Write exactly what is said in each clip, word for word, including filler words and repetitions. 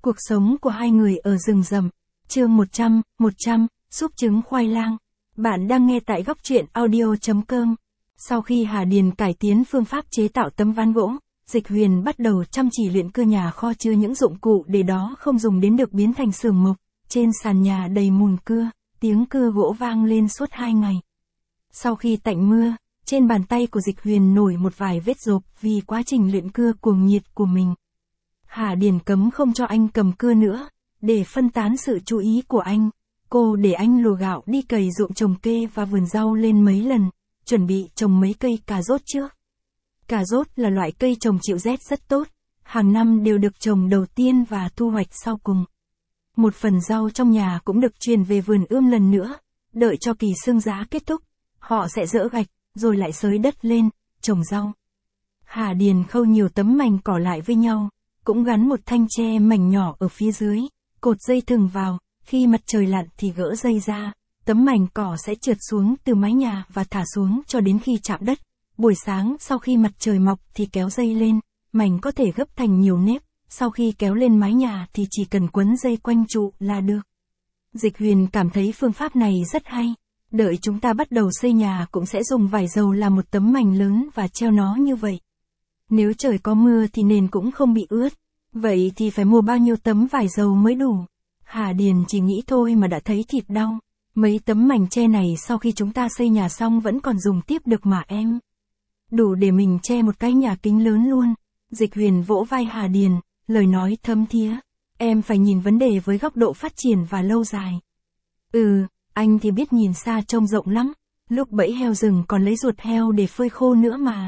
Cuộc sống của hai người ở rừng rậm. Chương một trăm, một trăm, súp trứng khoai lang. Bạn đang nghe tại góc truyện audio chấm com. Sau khi Hà Điền cải tiến phương pháp chế tạo tấm ván gỗ, Dịch Huyền bắt đầu chăm chỉ luyện cưa nhà kho chứa những dụng cụ để đó không dùng đến được biến thành xưởng mộc. Trên sàn nhà đầy mùn cưa, tiếng cưa gỗ vang lên suốt hai ngày. Sau khi tạnh mưa, trên bàn tay của Dịch Huyền nổi một vài vết rộp vì quá trình luyện cưa cuồng nhiệt của mình. Hà Điền cấm không cho anh cầm cưa nữa, để phân tán sự chú ý của anh. Cô để anh lùa gạo đi cày ruộng trồng kê và vườn rau lên mấy lần, chuẩn bị trồng mấy cây cà rốt trước. Cà rốt là loại cây trồng chịu rét rất tốt, hàng năm đều được trồng đầu tiên và thu hoạch sau cùng. Một phần rau trong nhà cũng được truyền về vườn ươm lần nữa, đợi cho kỳ sương giá kết thúc, họ sẽ dỡ gạch, rồi lại xới đất lên, trồng rau. Hà Điền khâu nhiều tấm mảnh cỏ lại với nhau, cũng gắn một thanh tre mảnh nhỏ ở phía dưới, cột dây thừng vào, khi mặt trời lặn thì gỡ dây ra, tấm mảnh cỏ sẽ trượt xuống từ mái nhà và thả xuống cho đến khi chạm đất. Buổi sáng sau khi mặt trời mọc thì kéo dây lên, mảnh có thể gấp thành nhiều nếp, sau khi kéo lên mái nhà thì chỉ cần quấn dây quanh trụ là được. Dịch Huyền cảm thấy phương pháp này rất hay, đợi chúng ta bắt đầu xây nhà cũng sẽ dùng vải dầu làm một tấm mảnh lớn và treo nó như vậy. Nếu trời có mưa thì nền cũng không bị ướt, vậy thì phải mua bao nhiêu tấm vải dầu mới đủ. Hà Điền chỉ nghĩ thôi mà đã thấy thịt đau, mấy tấm mảnh tre này sau khi chúng ta xây nhà xong vẫn còn dùng tiếp được mà em. Đủ để mình che một cái nhà kính lớn luôn. Dịch Huyền vỗ vai Hà Điền, lời nói thấm thía. Em phải nhìn vấn đề với góc độ phát triển và lâu dài. Ừ, anh thì biết nhìn xa trông rộng lắm, lúc bẫy heo rừng còn lấy ruột heo để phơi khô nữa mà.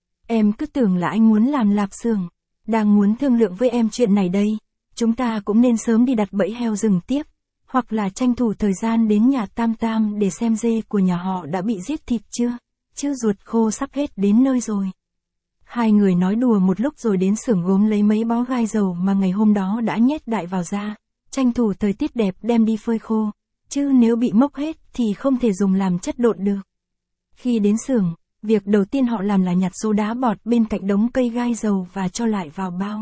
Em cứ tưởng là anh muốn làm lạp xưởng, đang muốn thương lượng với em chuyện này đây. Chúng ta cũng nên sớm đi đặt bẫy heo rừng tiếp, hoặc là tranh thủ thời gian đến nhà Tam Tam để xem dê của nhà họ đã bị giết thịt chưa, chứ ruột khô sắp hết đến nơi rồi. Hai người nói đùa một lúc rồi đến xưởng gốm lấy mấy bó gai dầu mà ngày hôm đó đã nhét đại vào da, tranh thủ thời tiết đẹp đem đi phơi khô, chứ nếu bị mốc hết thì không thể dùng làm chất độn được. Khi đến xưởng, việc đầu tiên họ làm là nhặt số đá bọt bên cạnh đống cây gai dầu và cho lại vào bao.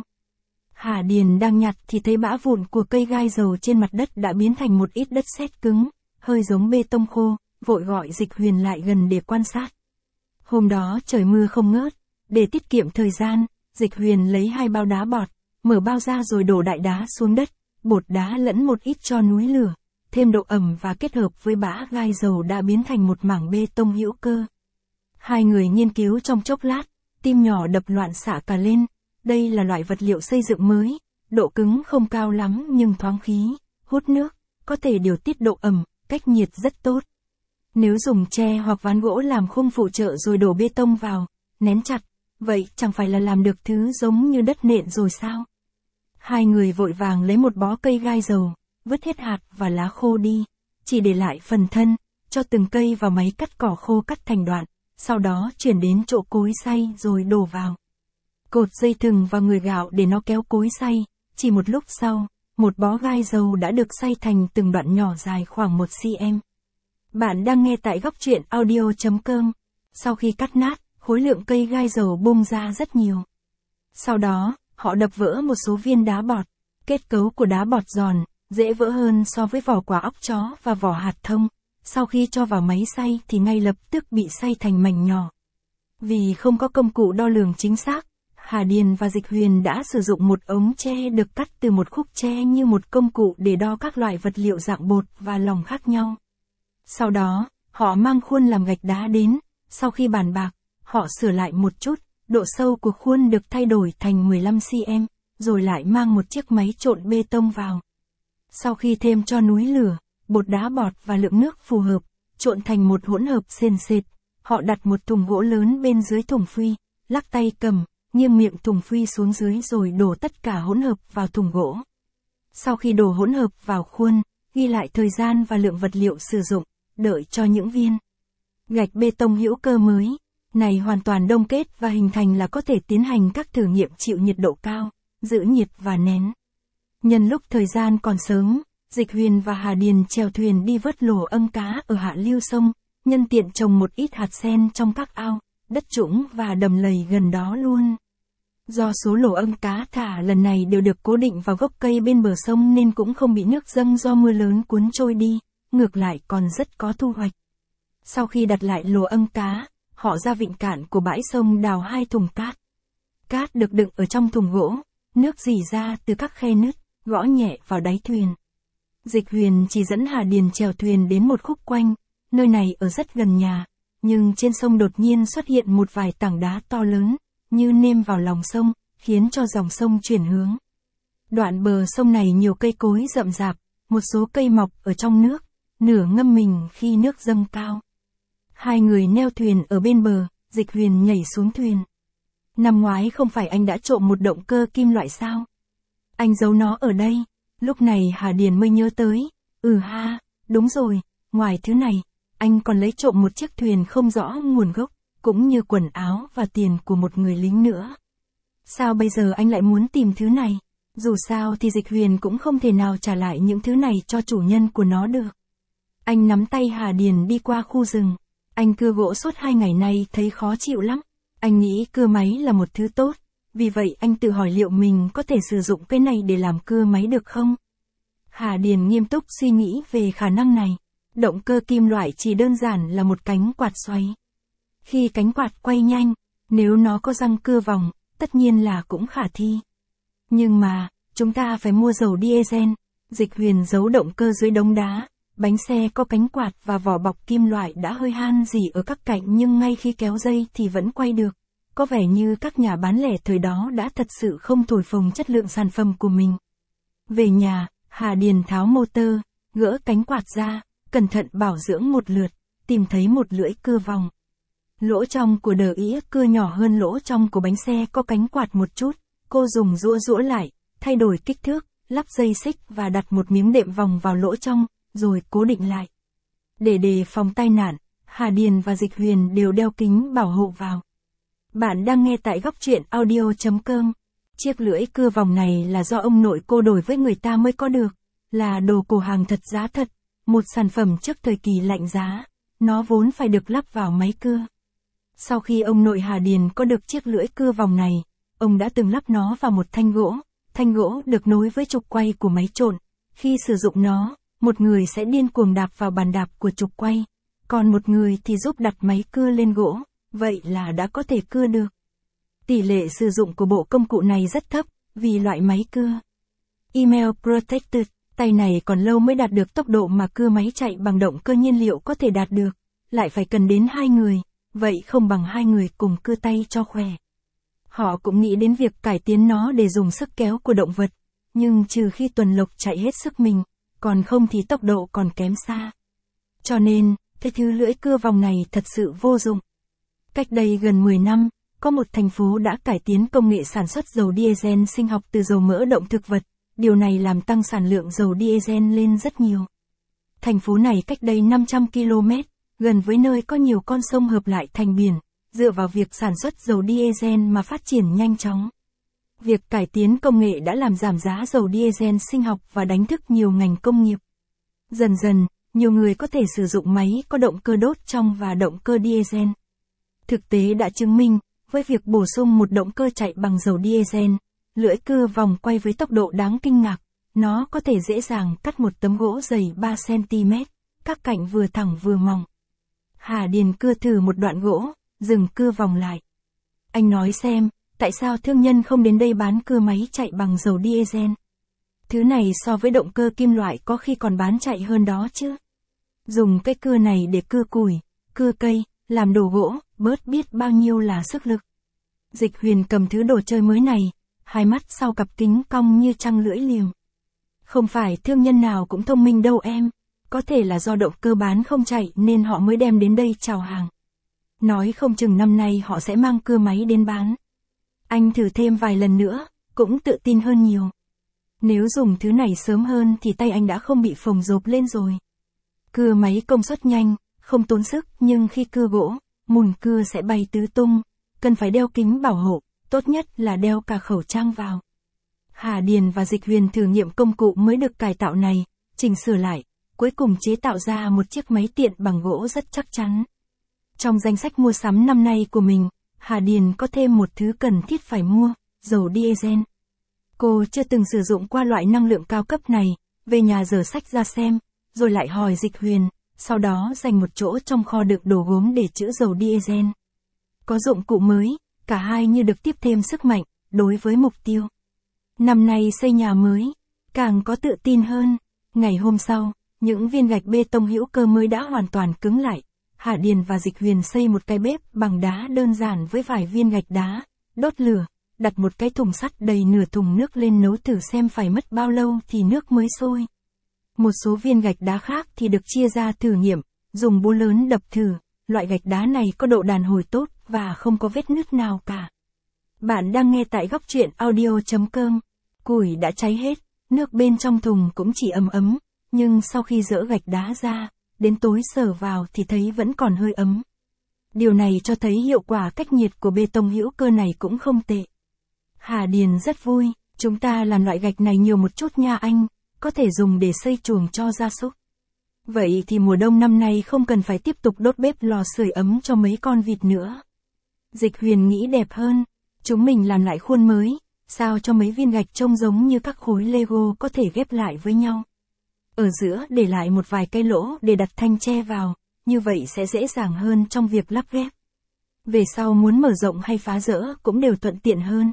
Hà Điền đang nhặt thì thấy bã vụn của cây gai dầu trên mặt đất đã biến thành một ít đất sét cứng, hơi giống bê tông khô, vội gọi Dịch Huyền lại gần để quan sát. Hôm đó trời mưa không ngớt, để tiết kiệm thời gian, Dịch Huyền lấy hai bao đá bọt, mở bao ra rồi đổ đại đá xuống đất, bột đá lẫn một ít cho núi lửa, thêm độ ẩm và kết hợp với bã gai dầu đã biến thành một mảng bê tông hữu cơ. Hai người nghiên cứu trong chốc lát, tim nhỏ đập loạn xạ cả lên. Đây là loại vật liệu xây dựng mới, độ cứng không cao lắm nhưng thoáng khí, hút nước, có thể điều tiết độ ẩm, cách nhiệt rất tốt. Nếu dùng tre hoặc ván gỗ làm khung phụ trợ rồi đổ bê tông vào, nén chặt, vậy chẳng phải là làm được thứ giống như đất nện rồi sao? Hai người vội vàng lấy một bó cây gai dầu, vứt hết hạt và lá khô đi, chỉ để lại phần thân, cho từng cây vào máy cắt cỏ khô cắt thành đoạn, sau đó chuyển đến chỗ cối xay rồi đổ vào. Cột dây thừng vào người gạo để nó kéo cối xay, chỉ một lúc sau, một bó gai dầu đã được xay thành từng đoạn nhỏ dài khoảng một xăng-ti-mét. Bạn đang nghe tại góc truyện audio chấm com. Sau khi cắt nát, khối lượng cây gai dầu bung ra rất nhiều. Sau đó, họ đập vỡ một số viên đá bọt. Kết cấu của đá bọt giòn, dễ vỡ hơn so với vỏ quả óc chó và vỏ hạt thông. Sau khi cho vào máy xay thì ngay lập tức bị xay thành mảnh nhỏ. Vì không có công cụ đo lường chính xác, Hà Điền và Dịch Huyền đã sử dụng một ống tre được cắt từ một khúc tre như một công cụ để đo các loại vật liệu dạng bột và lỏng khác nhau. Sau đó, họ mang khuôn làm gạch đá đến, sau khi bàn bạc, họ sửa lại một chút, độ sâu của khuôn được thay đổi thành mười lăm xăng-ti-mét, rồi lại mang một chiếc máy trộn bê tông vào. Sau khi thêm cho núi lửa, bột đá bọt và lượng nước phù hợp, trộn thành một hỗn hợp sền sệt, họ đặt một thùng gỗ lớn bên dưới thùng phuy, lắc tay cầm, nghiêng miệng thùng phuy xuống dưới rồi đổ tất cả hỗn hợp vào thùng gỗ. Sau khi đổ hỗn hợp vào khuôn, ghi lại thời gian và lượng vật liệu sử dụng, đợi cho những viên gạch bê tông hữu cơ mới này hoàn toàn đông kết và hình thành là có thể tiến hành các thử nghiệm chịu nhiệt độ cao, giữ nhiệt và nén. Nhân lúc thời gian còn sớm, Dịch Huyền và Hà Điền chèo thuyền đi vớt lồ âng cá ở hạ lưu sông, nhân tiện trồng một ít hạt sen trong các ao, đất trũng và đầm lầy gần đó luôn. Do số lỗ âm cá thả lần này đều được cố định vào gốc cây bên bờ sông nên cũng không bị nước dâng do mưa lớn cuốn trôi đi, ngược lại còn rất có thu hoạch. Sau khi đặt lại lỗ âm cá, họ ra vịnh cạn của bãi sông đào hai thùng cát. Cát được đựng ở trong thùng gỗ, nước rỉ ra từ các khe nứt, gõ nhẹ vào đáy thuyền. Dịch Huyền chỉ dẫn Hà Điền chèo thuyền đến một khúc quanh, nơi này ở rất gần nhà, nhưng trên sông đột nhiên xuất hiện một vài tảng đá to lớn, như nêm vào lòng sông, khiến cho dòng sông chuyển hướng. Đoạn bờ sông này nhiều cây cối rậm rạp, một số cây mọc ở trong nước, nửa ngâm mình khi nước dâng cao. Hai người neo thuyền ở bên bờ, Dịch Huyền nhảy xuống thuyền. Năm ngoái không phải anh đã trộm một động cơ kim loại sao? Anh giấu nó ở đây. Lúc này Hà Điền mới nhớ tới. Ừ ha, đúng rồi, ngoài thứ này, anh còn lấy trộm một chiếc thuyền không rõ nguồn gốc, cũng như quần áo và tiền của một người lính nữa. Sao bây giờ anh lại muốn tìm thứ này? Dù sao thì Dịch Huyền cũng không thể nào trả lại những thứ này cho chủ nhân của nó được. Anh nắm tay Hà Điền đi qua khu rừng. Anh cưa gỗ suốt hai ngày nay thấy khó chịu lắm. Anh nghĩ cưa máy là một thứ tốt. Vì vậy anh tự hỏi liệu mình có thể sử dụng cái này để làm cưa máy được không? Hà Điền nghiêm túc suy nghĩ về khả năng này. Động cơ kim loại chỉ đơn giản là một cánh quạt xoay. Khi cánh quạt quay nhanh, nếu nó có răng cưa vòng, tất nhiên là cũng khả thi. Nhưng mà, chúng ta phải mua dầu diesel. Dịch Huyền giấu động cơ dưới đống đá. Bánh xe có cánh quạt và vỏ bọc kim loại đã hơi han rỉ ở các cạnh nhưng ngay khi kéo dây thì vẫn quay được. Có vẻ như các nhà bán lẻ thời đó đã thật sự không thổi phồng chất lượng sản phẩm của mình. Về nhà, Hà Điền tháo motor, gỡ cánh quạt ra, cẩn thận bảo dưỡng một lượt, tìm thấy một lưỡi cưa vòng. Lỗ trong của đờ ĩa cưa nhỏ hơn lỗ trong của bánh xe có cánh quạt một chút, cô dùng rũa rũa lại, thay đổi kích thước, lắp dây xích và đặt một miếng đệm vòng vào lỗ trong, rồi cố định lại. Để đề phòng tai nạn, Hà Điền và Dịch Huyền đều đeo kính bảo hộ vào. Bạn đang nghe tại góc truyện audio chấm com. Chiếc lưỡi cưa vòng này là do ông nội cô đổi với người ta mới có được, là đồ cổ hàng thật giá thật, một sản phẩm trước thời kỳ lạnh giá, nó vốn phải được lắp vào máy cưa. Sau khi ông nội Hà Điền có được chiếc lưỡi cưa vòng này, ông đã từng lắp nó vào một thanh gỗ, thanh gỗ được nối với trục quay của máy trộn. Khi sử dụng nó, một người sẽ điên cuồng đạp vào bàn đạp của trục quay, còn một người thì giúp đặt máy cưa lên gỗ, vậy là đã có thể cưa được. Tỷ lệ sử dụng của bộ công cụ này rất thấp, vì loại máy cưa Email Protected, tay này còn lâu mới đạt được tốc độ mà cưa máy chạy bằng động cơ nhiên liệu có thể đạt được, lại phải cần đến hai người, vậy không bằng hai người cùng cưa tay cho khỏe. Họ cũng nghĩ đến việc cải tiến nó để dùng sức kéo của động vật, nhưng trừ khi tuần lộc chạy hết sức mình, còn không thì tốc độ còn kém xa. Cho nên, cái thứ lưỡi cưa vòng này thật sự vô dụng. Cách đây gần mười năm, có một thành phố đã cải tiến công nghệ sản xuất dầu diesel sinh học từ dầu mỡ động thực vật, điều này làm tăng sản lượng dầu diesel lên rất nhiều. Thành phố này cách đây năm trăm ki lô mét, gần với nơi có nhiều con sông hợp lại thành biển, dựa vào việc sản xuất dầu diesel mà phát triển nhanh chóng. Việc cải tiến công nghệ đã làm giảm giá dầu diesel sinh học và đánh thức nhiều ngành công nghiệp. Dần dần, nhiều người có thể sử dụng máy có động cơ đốt trong và động cơ diesel. Thực tế đã chứng minh, với việc bổ sung một động cơ chạy bằng dầu diesel, lưỡi cưa vòng quay với tốc độ đáng kinh ngạc, nó có thể dễ dàng cắt một tấm gỗ dày ba xăng ti mét, các cạnh vừa thẳng vừa mỏng. Hà Điền cưa thử một đoạn gỗ, dừng cưa vòng lại. Anh nói xem, tại sao thương nhân không đến đây bán cưa máy chạy bằng dầu diesel? Thứ này so với động cơ kim loại có khi còn bán chạy hơn đó chứ. Dùng cái cưa này để cưa củi, cưa cây, làm đồ gỗ, bớt biết bao nhiêu là sức lực. Dịch Huyền cầm thứ đồ chơi mới này, hai mắt sau cặp kính cong như trăng lưỡi liềm. Không phải thương nhân nào cũng thông minh đâu em, có thể là do động cơ bán không chạy nên họ mới đem đến đây chào hàng. Nói không chừng năm nay họ sẽ mang cưa máy đến bán. Anh thử thêm vài lần nữa, cũng tự tin hơn nhiều. Nếu dùng thứ này sớm hơn thì tay anh đã không bị phồng rộp lên rồi. Cưa máy công suất nhanh, không tốn sức nhưng khi cưa gỗ, mùn cưa sẽ bay tứ tung, cần phải đeo kính bảo hộ, tốt nhất là đeo cả khẩu trang vào. Hà Điền và Dịch Huyền thử nghiệm công cụ mới được cải tạo này, chỉnh sửa lại, cuối cùng chế tạo ra một chiếc máy tiện bằng gỗ rất chắc chắn. Trong danh sách mua sắm năm nay của mình, Hà Điền có thêm một thứ cần thiết phải mua, dầu diesel. Cô chưa từng sử dụng qua loại năng lượng cao cấp này, về nhà dở sách ra xem, rồi lại hỏi Dịch Huyền, sau đó dành một chỗ trong kho đựng đồ gốm để trữ dầu diesel. Có dụng cụ mới, cả hai như được tiếp thêm sức mạnh, đối với mục tiêu. Năm nay xây nhà mới, càng có tự tin hơn. Ngày hôm sau, những viên gạch bê tông hữu cơ mới đã hoàn toàn cứng lại. Hà Điền và Dịch Huyền xây một cái bếp bằng đá đơn giản với vài viên gạch đá, đốt lửa, đặt một cái thùng sắt đầy nửa thùng nước lên nấu thử xem phải mất bao lâu thì nước mới sôi. Một số viên gạch đá khác thì được chia ra thử nghiệm, dùng búa lớn đập thử, loại gạch đá này có độ đàn hồi tốt và không có vết nứt nào cả. Bạn đang nghe tại góc truyện audio chấm com. Củi đã cháy hết, nước bên trong thùng cũng chỉ ấm ấm, nhưng sau khi dỡ gạch đá ra, đến tối sờ vào thì thấy vẫn còn hơi ấm. Điều này cho thấy hiệu quả cách nhiệt của bê tông hữu cơ này cũng không tệ. Hà Điền rất vui, chúng ta làm loại gạch này nhiều một chút nha anh, có thể dùng để xây chuồng cho gia súc. Vậy thì mùa đông năm nay không cần phải tiếp tục đốt bếp lò sưởi ấm cho mấy con vịt nữa. Dịch Huyền nghĩ đẹp hơn, chúng mình làm lại khuôn mới, sao cho mấy viên gạch trông giống như các khối Lego có thể ghép lại với nhau. Ở giữa để lại một vài cái lỗ để đặt thanh tre vào, như vậy sẽ dễ dàng hơn trong việc lắp ghép. Về sau muốn mở rộng hay phá rỡ cũng đều thuận tiện hơn.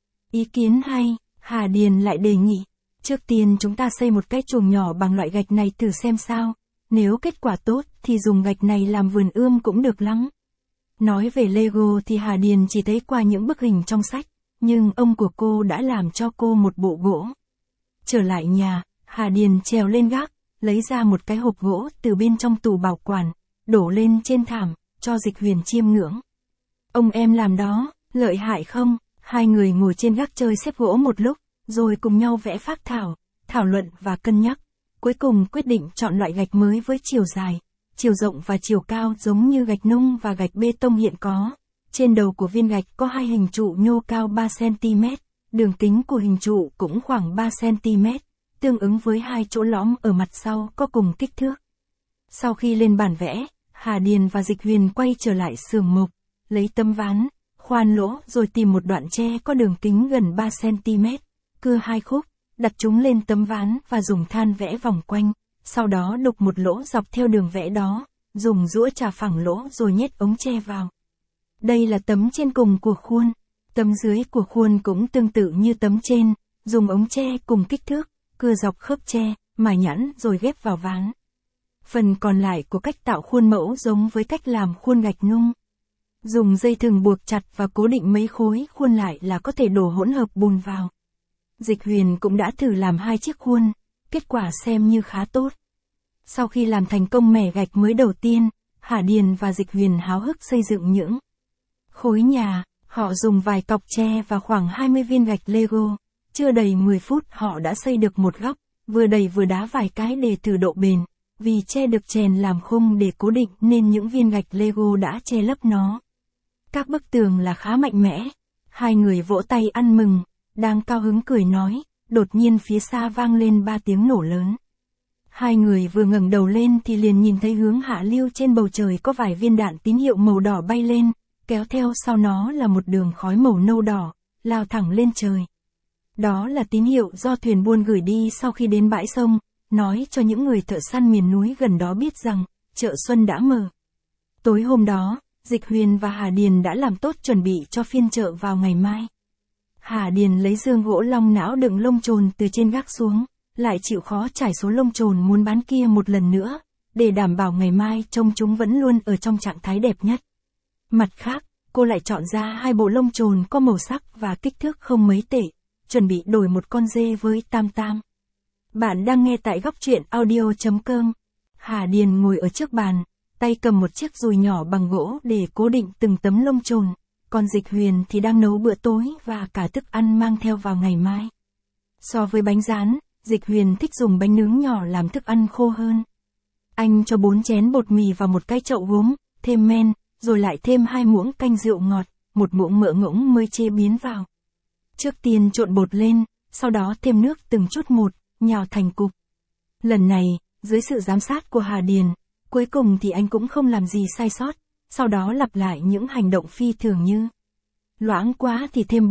Ý kiến hay, Hà Điền lại đề nghị, trước tiên chúng ta xây một cái chuồng nhỏ bằng loại gạch này thử xem sao, nếu kết quả tốt thì dùng gạch này làm vườn ươm cũng được lắm. Nói về Lego thì Hà Điền chỉ thấy qua những bức hình trong sách, nhưng ông của cô đã làm cho cô một bộ gỗ. Trở lại nhà, Hà Điền trèo lên gác, lấy ra một cái hộp gỗ từ bên trong tủ bảo quản, đổ lên trên thảm, cho Dịch Huyền chiêm ngưỡng. Ông em làm đó, lợi hại không? Hai người ngồi trên gác chơi xếp gỗ một lúc, rồi cùng nhau vẽ phác thảo, thảo luận và cân nhắc. Cuối cùng quyết định chọn loại gạch mới với chiều dài, chiều rộng và chiều cao giống như gạch nung và gạch bê tông hiện có. Trên đầu của viên gạch có hai hình trụ nhô cao ba xăng ti mét, đường kính của hình trụ cũng khoảng ba xăng ti mét, tương ứng với hai chỗ lõm ở mặt sau có cùng kích thước. Sau khi lên bản vẽ, Hà Điền và Dịch Huyền quay trở lại xưởng mộc, lấy tấm ván, khoan lỗ rồi tìm một đoạn tre có đường kính gần ba xăng ti mét, cưa hai khúc, đặt chúng lên tấm ván và dùng than vẽ vòng quanh, sau đó đục một lỗ dọc theo đường vẽ đó, dùng rũa chà phẳng lỗ rồi nhét ống tre vào. Đây là tấm trên cùng của khuôn, tấm dưới của khuôn cũng tương tự như tấm trên, dùng ống tre cùng kích thước, cưa dọc khớp tre, mài nhẵn rồi ghép vào ván. Phần còn lại của cách tạo khuôn mẫu giống với cách làm khuôn gạch nung. Dùng dây thừng buộc chặt và cố định mấy khối khuôn lại là có thể đổ hỗn hợp bùn vào. Dịch Huyền cũng đã thử làm hai chiếc khuôn, kết quả xem như khá tốt. Sau khi làm thành công mẻ gạch mới đầu tiên, Hà Điền và Dịch Huyền háo hức xây dựng những khối nhà. Họ dùng vài cọc tre và khoảng hai mươi viên gạch Lego. Chưa đầy mười phút họ đã xây được một góc, vừa đẩy vừa đá vài cái để thử độ bền. Vì tre được chèn làm khung để cố định nên những viên gạch Lego đã che lấp nó. Các bức tường là khá mạnh mẽ. Hai người vỗ tay ăn mừng, đang cao hứng cười nói, đột nhiên phía xa vang lên ba tiếng nổ lớn. Hai người vừa ngẩng đầu lên thì liền nhìn thấy hướng hạ lưu trên bầu trời có vài viên đạn tín hiệu màu đỏ bay lên, kéo theo sau nó là một đường khói màu nâu đỏ, lao thẳng lên trời. Đó là tín hiệu do thuyền buôn gửi đi sau khi đến bãi sông, nói cho những người thợ săn miền núi gần đó biết rằng, chợ xuân đã mở. Tối hôm đó, Dịch Huyền và Hà Điền đã làm tốt chuẩn bị cho phiên chợ vào ngày mai. Hà Điền lấy giường gỗ long não đựng lông chồn từ trên gác xuống, lại chịu khó trải số lông chồn muốn bán kia một lần nữa, để đảm bảo ngày mai trông chúng vẫn luôn ở trong trạng thái đẹp nhất. Mặt khác, cô lại chọn ra hai bộ lông chồn có màu sắc và kích thước không mấy tệ, chuẩn bị đổi một con dê với Tam Tam. Bạn đang nghe tại góc truyện audio chấm com. Hà Điền ngồi ở trước bàn, tay cầm một chiếc dùi nhỏ bằng gỗ để cố định từng tấm lông chồn, còn Dịch Huyền thì đang nấu bữa tối và cả thức ăn mang theo vào ngày mai. So với bánh rán, Dịch Huyền thích dùng bánh nướng nhỏ làm thức ăn khô hơn. Anh cho bốn chén bột mì vào một cái chậu gốm, thêm men, rồi lại thêm hai muỗng canh rượu ngọt, một muỗng mỡ ngỗng mới chế biến vào. Trước tiên trộn bột lên, sau đó thêm nước từng chút một, nhào thành cục. Lần này, dưới sự giám sát của Hà Điền, cuối cùng thì anh cũng không làm gì sai sót, sau đó lặp lại những hành động phi thường như loãng quá thì thêm bột,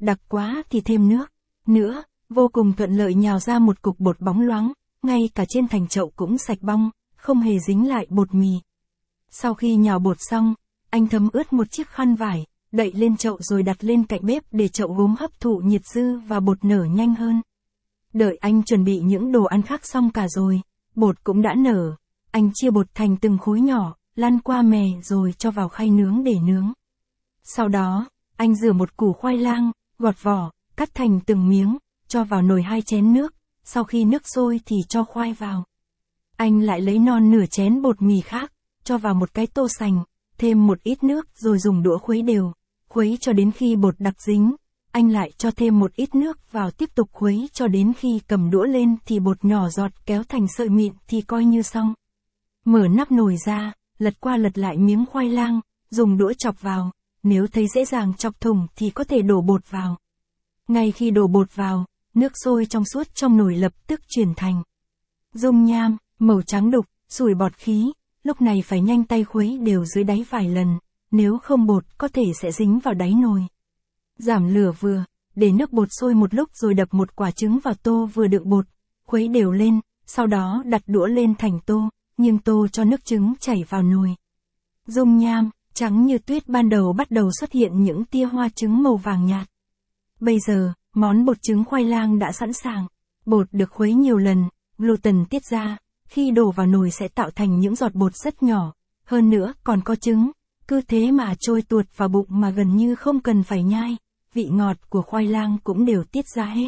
đặc quá thì thêm nước. Nữa, vô cùng thuận lợi nhào ra một cục bột bóng loáng, ngay cả trên thành chậu cũng sạch bong, không hề dính lại bột mì. Sau khi nhào bột xong, anh thấm ướt một chiếc khăn vải, đậy lên chậu rồi đặt lên cạnh bếp để chậu gốm hấp thụ nhiệt dư và bột nở nhanh hơn. Đợi anh chuẩn bị những đồ ăn khác xong cả rồi, bột cũng đã nở. Anh chia bột thành từng khối nhỏ, lăn qua mè rồi cho vào khay nướng để nướng. Sau đó, anh rửa một củ khoai lang, gọt vỏ, cắt thành từng miếng, cho vào nồi hai chén nước, sau khi nước sôi thì cho khoai vào. Anh lại lấy non nửa chén bột mì khác, cho vào một cái tô sành, thêm một ít nước rồi dùng đũa khuấy đều, khuấy cho đến khi bột đặc dính. Anh lại cho thêm một ít nước vào tiếp tục khuấy cho đến khi cầm đũa lên thì bột nhỏ giọt kéo thành sợi mịn thì coi như xong. Mở nắp nồi ra, lật qua lật lại miếng khoai lang, dùng đũa chọc vào, nếu thấy dễ dàng chọc thủng thì có thể đổ bột vào. Ngay khi đổ bột vào, nước sôi trong suốt trong nồi lập tức chuyển thành dung nham, màu trắng đục, sủi bọt khí, lúc này phải nhanh tay khuấy đều dưới đáy vài lần, nếu không bột có thể sẽ dính vào đáy nồi. Giảm lửa vừa, để nước bột sôi một lúc rồi đập một quả trứng vào tô vừa đựng bột, khuấy đều lên, sau đó đặt đũa lên thành tô, nhưng tô cho nước trứng chảy vào nồi. Dung nham, trắng như tuyết ban đầu bắt đầu xuất hiện những tia hoa trứng màu vàng nhạt. Bây giờ, món bột trứng khoai lang đã sẵn sàng. Bột được khuấy nhiều lần, gluten tiết ra, khi đổ vào nồi sẽ tạo thành những giọt bột rất nhỏ, hơn nữa còn có trứng, cứ thế mà trôi tuột vào bụng mà gần như không cần phải nhai, vị ngọt của khoai lang cũng đều tiết ra hết.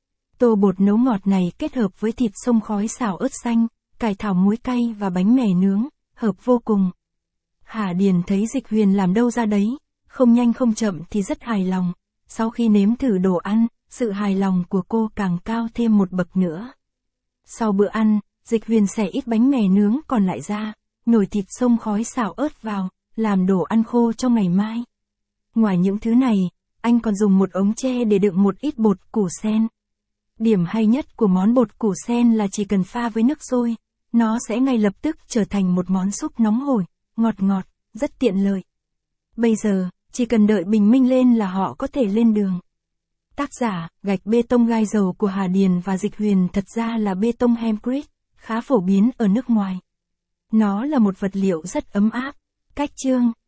Tô bột nấu ngọt này kết hợp với thịt xông khói xào ớt xanh, cải thảo muối cay và bánh mè nướng, hợp vô cùng. Hà Điền thấy Dịch Huyền làm đâu ra đấy, không nhanh không chậm thì rất hài lòng. Sau khi nếm thử đồ ăn, sự hài lòng của cô càng cao thêm một bậc nữa. Sau bữa ăn, Dịch Huyền xẻ ít bánh mè nướng còn lại ra, nồi thịt xông khói xào ớt vào, làm đồ ăn khô cho ngày mai. Ngoài những thứ này, anh còn dùng một ống tre để đựng một ít bột củ sen. Điểm hay nhất của món bột củ sen là chỉ cần pha với nước sôi, nó sẽ ngay lập tức trở thành một món súp nóng hổi, ngọt ngọt, rất tiện lợi. Bây giờ, chỉ cần đợi bình minh lên là họ có thể lên đường. Tác giả, gạch bê tông gai dầu của Hà Điền và Dịch Huyền thật ra là bê tông hempcrete, khá phổ biến ở nước ngoài. Nó là một vật liệu rất ấm áp. Cách chương